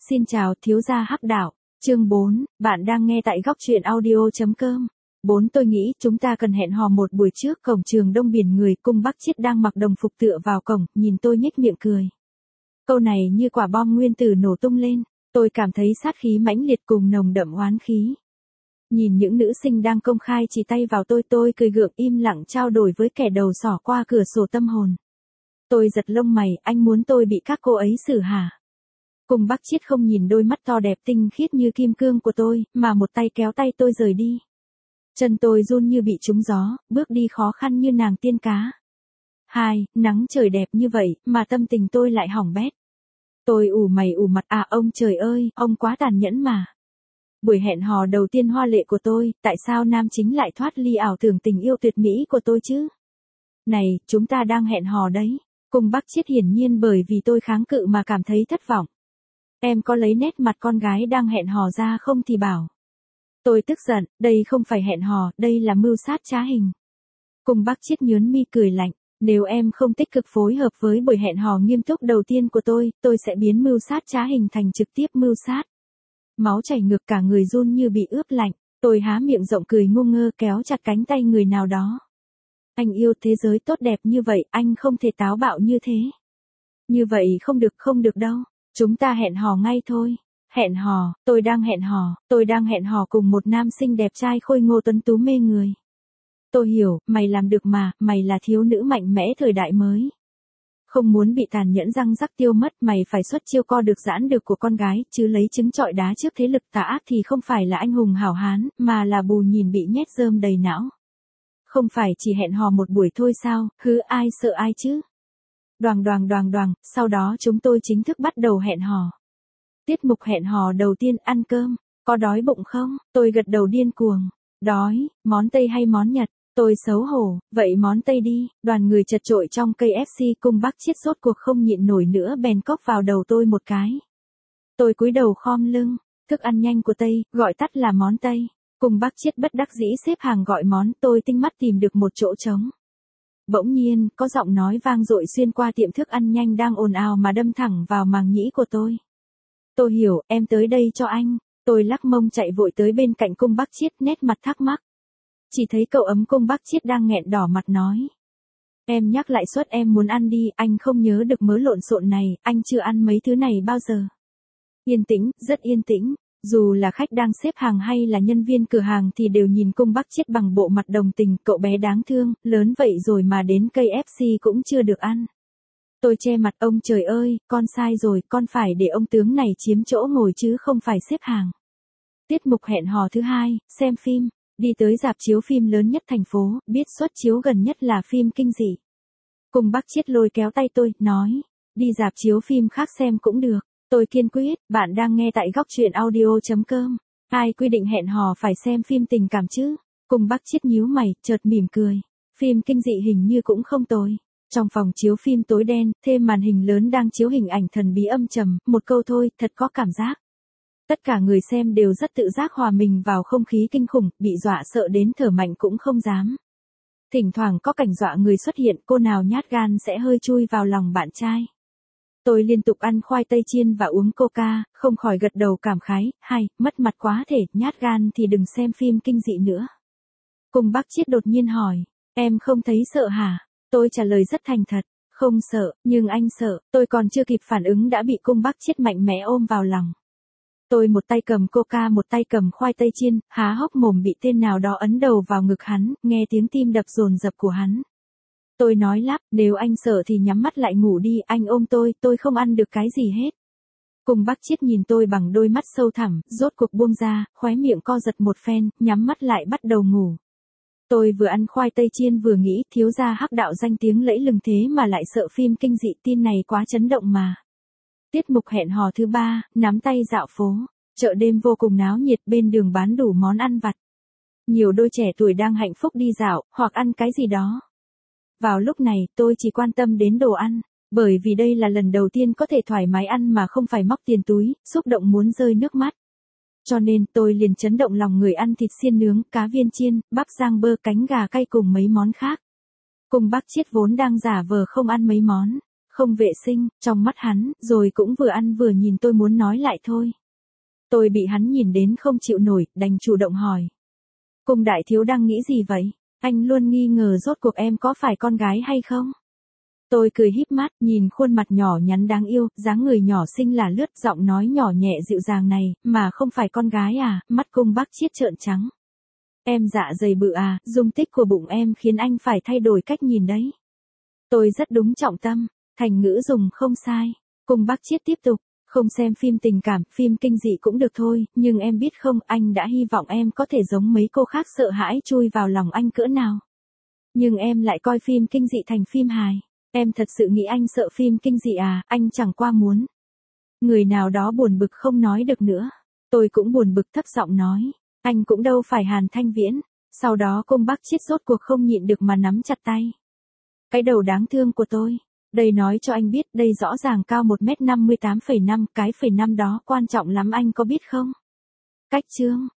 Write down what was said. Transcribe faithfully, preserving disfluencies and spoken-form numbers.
Xin chào thiếu gia Hắc Đạo, chương bốn, bạn đang nghe tại góc truyện audio.com. bốn Tôi nghĩ chúng ta cần hẹn hò một buổi trước cổng trường đông biển người. Cung Bắc Chiết đang mặc đồng phục tựa vào cổng, nhìn tôi nhếch miệng cười. Câu này như quả bom nguyên tử nổ tung lên, tôi cảm thấy sát khí mãnh liệt cùng nồng đậm oán khí. Nhìn những nữ sinh đang công khai chỉ tay vào tôi, tôi cười gượng im lặng trao đổi với kẻ đầu sỏ qua cửa sổ tâm hồn. Tôi giật lông mày, anh muốn tôi bị các cô ấy xử hả? Cung Bắc Chiết không nhìn đôi mắt to đẹp tinh khiết như kim cương của tôi, mà một tay kéo tay tôi rời đi. Chân tôi run như bị trúng gió, bước đi khó khăn như nàng tiên cá. Hai, nắng trời đẹp như vậy, mà tâm tình tôi lại hỏng bét. Tôi ủ mày ủ mặt, à ông trời ơi, ông quá tàn nhẫn mà. Buổi hẹn hò đầu tiên hoa lệ của tôi, tại sao nam chính lại thoát ly ảo tưởng tình yêu tuyệt mỹ của tôi chứ? Này, chúng ta đang hẹn hò đấy. Cung Bắc Chiết hiển nhiên bởi vì tôi kháng cự mà cảm thấy thất vọng. Em có lấy nét mặt con gái đang hẹn hò ra không thì bảo. Tôi tức giận, đây không phải hẹn hò, đây là mưu sát trá hình. Cung Bắc Chiết nhướng mi cười lạnh, nếu em không tích cực phối hợp với buổi hẹn hò nghiêm túc đầu tiên của tôi, tôi sẽ biến mưu sát trá hình thành trực tiếp mưu sát. Máu chảy ngược cả người run như bị ướp lạnh, tôi há miệng rộng cười ngu ngơ kéo chặt cánh tay người nào đó. Anh yêu thế giới tốt đẹp như vậy, anh không thể táo bạo như thế. Như vậy không được, không được đâu. Chúng ta hẹn hò ngay thôi. Hẹn hò, tôi đang hẹn hò, tôi đang hẹn hò cùng một nam sinh đẹp trai khôi ngô tuấn tú mê người. Tôi hiểu, mày làm được mà, mày là thiếu nữ mạnh mẽ thời đại mới. Không muốn bị tàn nhẫn răng rắc tiêu mất, mày phải xuất chiêu co được giãn được của con gái, chứ lấy trứng trọi đá trước thế lực tà ác thì không phải là anh hùng hảo hán, mà là bù nhìn bị nhét rơm đầy não. Không phải chỉ hẹn hò một buổi thôi sao, hứ ai sợ ai chứ? Đoàng đoàng đoàng đoàng, sau đó chúng tôi chính thức bắt đầu hẹn hò. Tiết mục hẹn hò đầu tiên, ăn cơm, có đói bụng không? Tôi gật đầu điên cuồng. Đói, món Tây hay món Nhật? Tôi xấu hổ, vậy món Tây đi. Đoàn người chật chội trong ca ép xê. Cung Bắc Chiết rốt cuộc không nhịn nổi nữa bèn cốc vào đầu tôi một cái. Tôi cúi đầu khom lưng, thức ăn nhanh của Tây, gọi tắt là món Tây. Cung Bắc Chiết bất đắc dĩ xếp hàng gọi món, tôi tinh mắt tìm được một chỗ trống. Bỗng nhiên, có giọng nói vang dội xuyên qua tiệm thức ăn nhanh đang ồn ào mà đâm thẳng vào màng nhĩ của tôi. Tôi hiểu, em tới đây cho anh. Tôi lắc mông chạy vội tới bên cạnh Cung Bắc Chiết, nét mặt thắc mắc. Chỉ thấy cậu ấm Cung Bắc Chiết đang nghẹn đỏ mặt nói. Em nhắc lại suất em muốn ăn đi, anh không nhớ được mớ lộn xộn này, anh chưa ăn mấy thứ này bao giờ. Yên tĩnh, rất yên tĩnh. Dù là khách đang xếp hàng hay là nhân viên cửa hàng thì đều nhìn Cung Bắc Chiết bằng bộ mặt đồng tình, cậu bé đáng thương, lớn vậy rồi mà đến ca ép xê cũng chưa được ăn. Tôi che mặt, ông trời ơi, con sai rồi, con phải để ông tướng này chiếm chỗ ngồi chứ không phải xếp hàng. Tiết mục hẹn hò thứ hai, xem phim, đi tới rạp chiếu phim lớn nhất thành phố, biết suất chiếu gần nhất là phim kinh dị. Cung Bắc Chiết lôi kéo tay tôi, nói, đi rạp chiếu phim khác xem cũng được. Tôi kiên quyết, bạn đang nghe tại góc truyện audio.com. Ai quy định hẹn hò phải xem phim tình cảm chứ? Cung Bắc Chiết nhíu mày, chợt mỉm cười. Phim kinh dị hình như cũng không tồi. Trong phòng chiếu phim tối đen, thêm màn hình lớn đang chiếu hình ảnh thần bí âm trầm, một câu thôi, thật có cảm giác. Tất cả người xem đều rất tự giác hòa mình vào không khí kinh khủng, bị dọa sợ đến thở mạnh cũng không dám. Thỉnh thoảng có cảnh dọa người xuất hiện, cô nào nhát gan sẽ hơi chui vào lòng bạn trai. Tôi liên tục ăn khoai tây chiên và uống coca, không khỏi gật đầu cảm khái, hay, mất mặt quá thể, nhát gan thì đừng xem phim kinh dị nữa. Cung Bắc Chiết đột nhiên hỏi, em không thấy sợ hả? Tôi trả lời rất thành thật, không sợ, nhưng anh sợ. Tôi còn chưa kịp phản ứng đã bị Cung Bắc Chiết mạnh mẽ ôm vào lòng. Tôi một tay cầm coca một tay cầm khoai tây chiên, há hốc mồm bị tên nào đó ấn đầu vào ngực hắn, nghe tiếng tim đập dồn dập của hắn. Tôi nói lắp, nếu anh sợ thì nhắm mắt lại ngủ đi, anh ôm tôi, tôi không ăn được cái gì hết. Cung Bắc Chiết nhìn tôi bằng đôi mắt sâu thẳm, rốt cuộc buông ra, khóe miệng co giật một phen, nhắm mắt lại bắt đầu ngủ. Tôi vừa ăn khoai tây chiên vừa nghĩ, thiếu gia Hắc Đạo danh tiếng lẫy lừng thế mà lại sợ phim kinh dị, tin này quá chấn động mà. Tiết mục hẹn hò thứ ba, nắm tay dạo phố, chợ đêm vô cùng náo nhiệt, bên đường bán đủ món ăn vặt. Nhiều đôi trẻ tuổi đang hạnh phúc đi dạo, hoặc ăn cái gì đó. Vào lúc này, tôi chỉ quan tâm đến đồ ăn, bởi vì đây là lần đầu tiên có thể thoải mái ăn mà không phải móc tiền túi, xúc động muốn rơi nước mắt. Cho nên, tôi liền chấn động lòng người ăn thịt xiên nướng, cá viên chiên, bắp rang bơ, cánh gà cay cùng mấy món khác. Cung Bắc Chiết vốn đang giả vờ không ăn mấy món, không vệ sinh, trong mắt hắn, rồi cũng vừa ăn vừa nhìn tôi muốn nói lại thôi. Tôi bị hắn nhìn đến không chịu nổi, đành chủ động hỏi. Cung đại thiếu đang nghĩ gì vậy? Anh luôn nghi ngờ rốt cuộc em có phải con gái hay không? Tôi cười híp mắt, nhìn khuôn mặt nhỏ nhắn đáng yêu, dáng người nhỏ xinh là lướt, giọng nói nhỏ nhẹ dịu dàng này, mà không phải con gái à? Mắt Cung Bác Chiết trợn trắng. Em dạ dày bự à, dung tích của bụng em khiến anh phải thay đổi cách nhìn đấy. Tôi rất đúng trọng tâm, thành ngữ dùng không sai. Cung Bác Chiết tiếp tục, không xem phim tình cảm, phim kinh dị cũng được thôi, nhưng em biết không, anh đã hy vọng em có thể giống mấy cô khác sợ hãi chui vào lòng anh cỡ nào. Nhưng em lại coi phim kinh dị thành phim hài. Em thật sự nghĩ anh sợ phim kinh dị à, anh chẳng qua muốn. Người nào đó buồn bực không nói được nữa. Tôi cũng buồn bực thấp giọng nói. Anh cũng đâu phải Hàn Thanh Viễn. Sau đó Cung Bác Chiết rốt cuộc không nhịn được mà nắm chặt tay. Cái đầu đáng thương của tôi. Đây nói cho anh biết, đây rõ ràng cao một mét năm mươi tám phẩy năm, cái phẩy năm đó quan trọng lắm anh có biết không? Cách chương.